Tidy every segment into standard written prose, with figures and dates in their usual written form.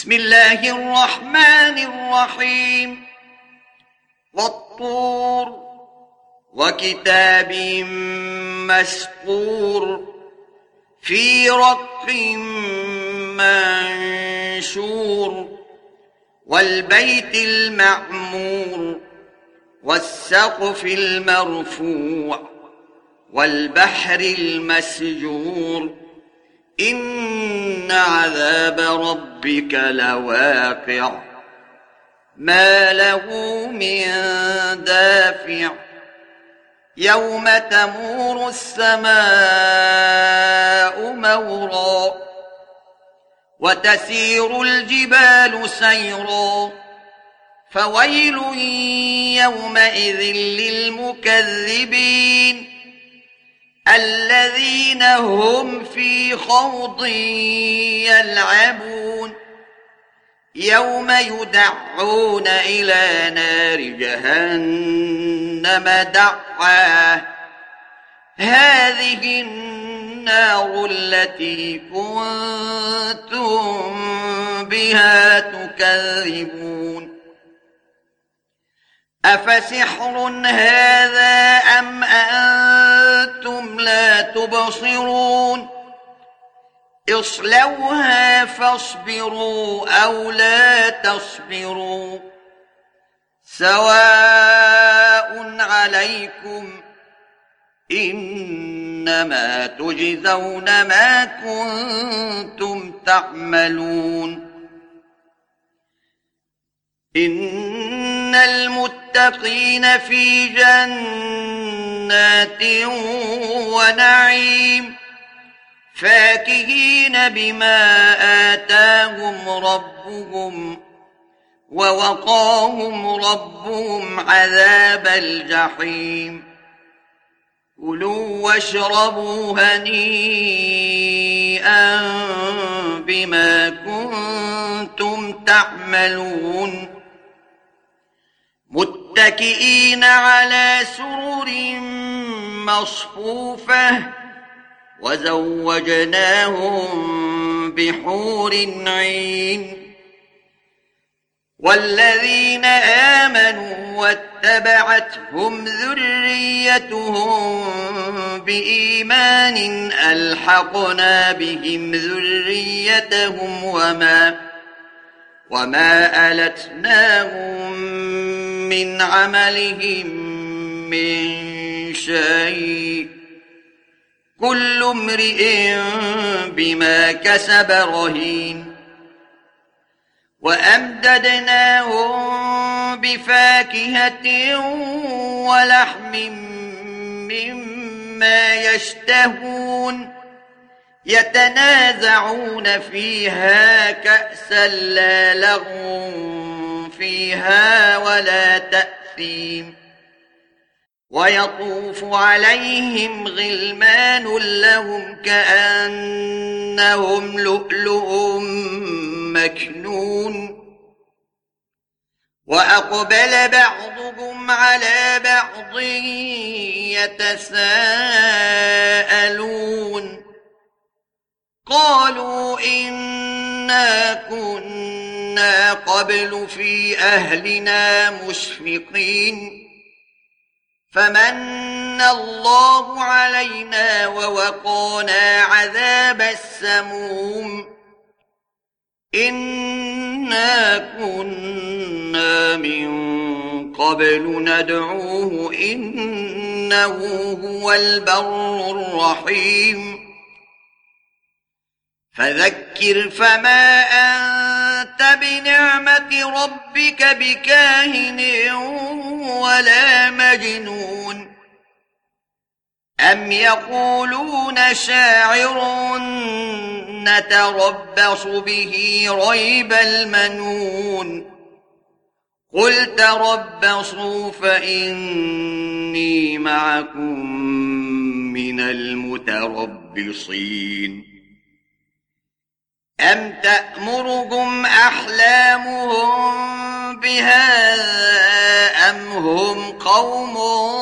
بسم الله الرحمن الرحيم والطور وكتاب مسطور في رق منشور والبيت المعمور والسقف المرفوع والبحر المسجور إن عذاب ربك لواقع ما له من دافع يوم تمور السماء مورا وتسير الجبال سيرا فويل يومئذ للمكذبين الذين هم في خوض يلعبون يوم يدعون إلى نار جهنم دعا هذه النار التي كنتم بها تكذبون أفسحر هذا أم أنتم لا تبصرون اصلوها فاصبروا أو لا تصبروا سواء عليكم إنما تجزون ما كنتم تعملون إن المتقين في جنات ونعيم فاكهين بما آتاهم ربهم ووقاهم ربهم عذاب الجحيم كلوا واشربوا هنيئا بما كنتم تعملون متكئين على سرر مصفوفة وزوجناهم بحور عين والذين آمنوا واتبعتهم ذريتهم بإيمان ألحقنا بهم ذريتهم وما ألتناهم من عملهم من شيء كل امرئ بما كسب رهين وأمددناهم بفاكهة ولحم مما يشتهون يتنازعون فيها كأسا لا لغو فيها ولا تأثيم ويطوف عليهم غلمان لهم كأنهم لؤلؤ مكنون وأقبل بعضهم على بعض يتساءلون قالوا إنا كنا قبل في أهلنا مشفقين فمن الله علينا ووقانا عذاب السموم إنا كنا من قبل ندعوه إنه هو البر الرحيم فذكر فما أنت بنعمة ربك بكاهن ولا مجنون أم يقولون شاعر نتربص به ريب المنون قل تربصوا فإني معكم من المتربصين أم تأمرهم أحلامهم بهذا أم هم قوم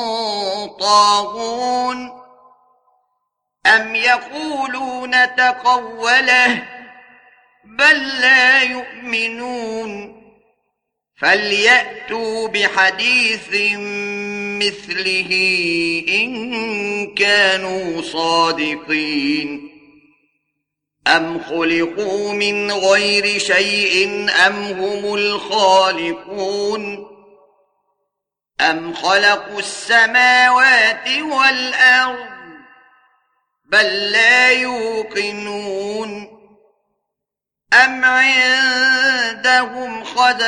طاغون أم يقولون تقوله بل لا يؤمنون فليأتوا بحديث مثله إن كانوا صادقين أم خلقوا من غير شيء أم هم الخالقون أم خلقوا السماوات والأرض بل لا يوقنون أم عندهم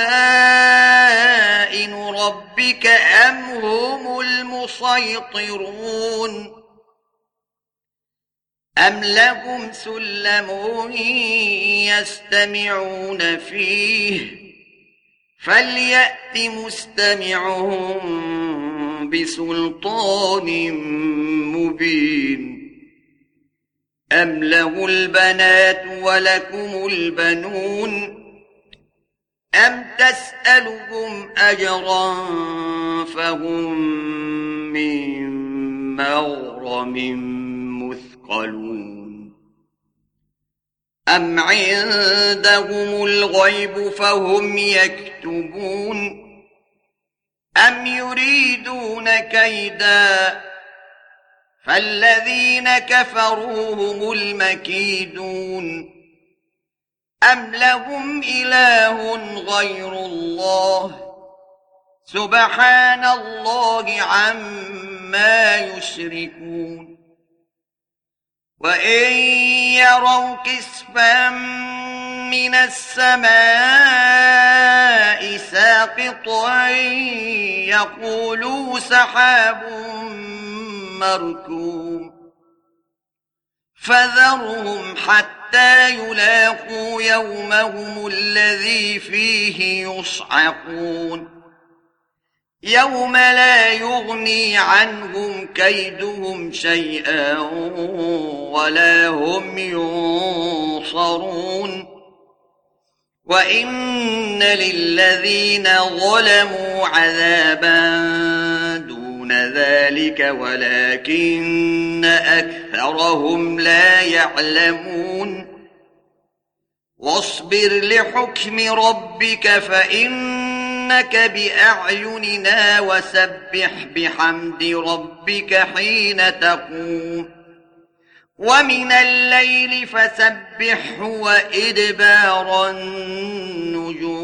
خزائن ربك أم هم المسيطرون أم لهم سلم يستمعون فيه فليأت مستمعهم بسلطان مبين أم له البنات ولكم البنون أم تسألهم أجرا فهم من مغرم مثقلون أم عندهم الغيب فهم يكتبون أم يريدون كيدا فالذين كفروا هم المكيدون أم لهم إله غير الله سبحان الله عما يشركون وإن يروا كسفا من السماء ساقطا يقولوا سحاب مركوم فذرهم حتى يلاقوا يومهم الذي فيه يصعقون يوم لا يغني عنهم كيدهم شيئا ولا هم ينصرون وإن للذين ظلموا عذابا دون ذلك ولكن أكثرهم لا يعلمون واصبر لحكم ربك فإنك بأعيننا وسبح بحمد ربك حين تقوم ومن الليل فسبحه وإدبار النجوم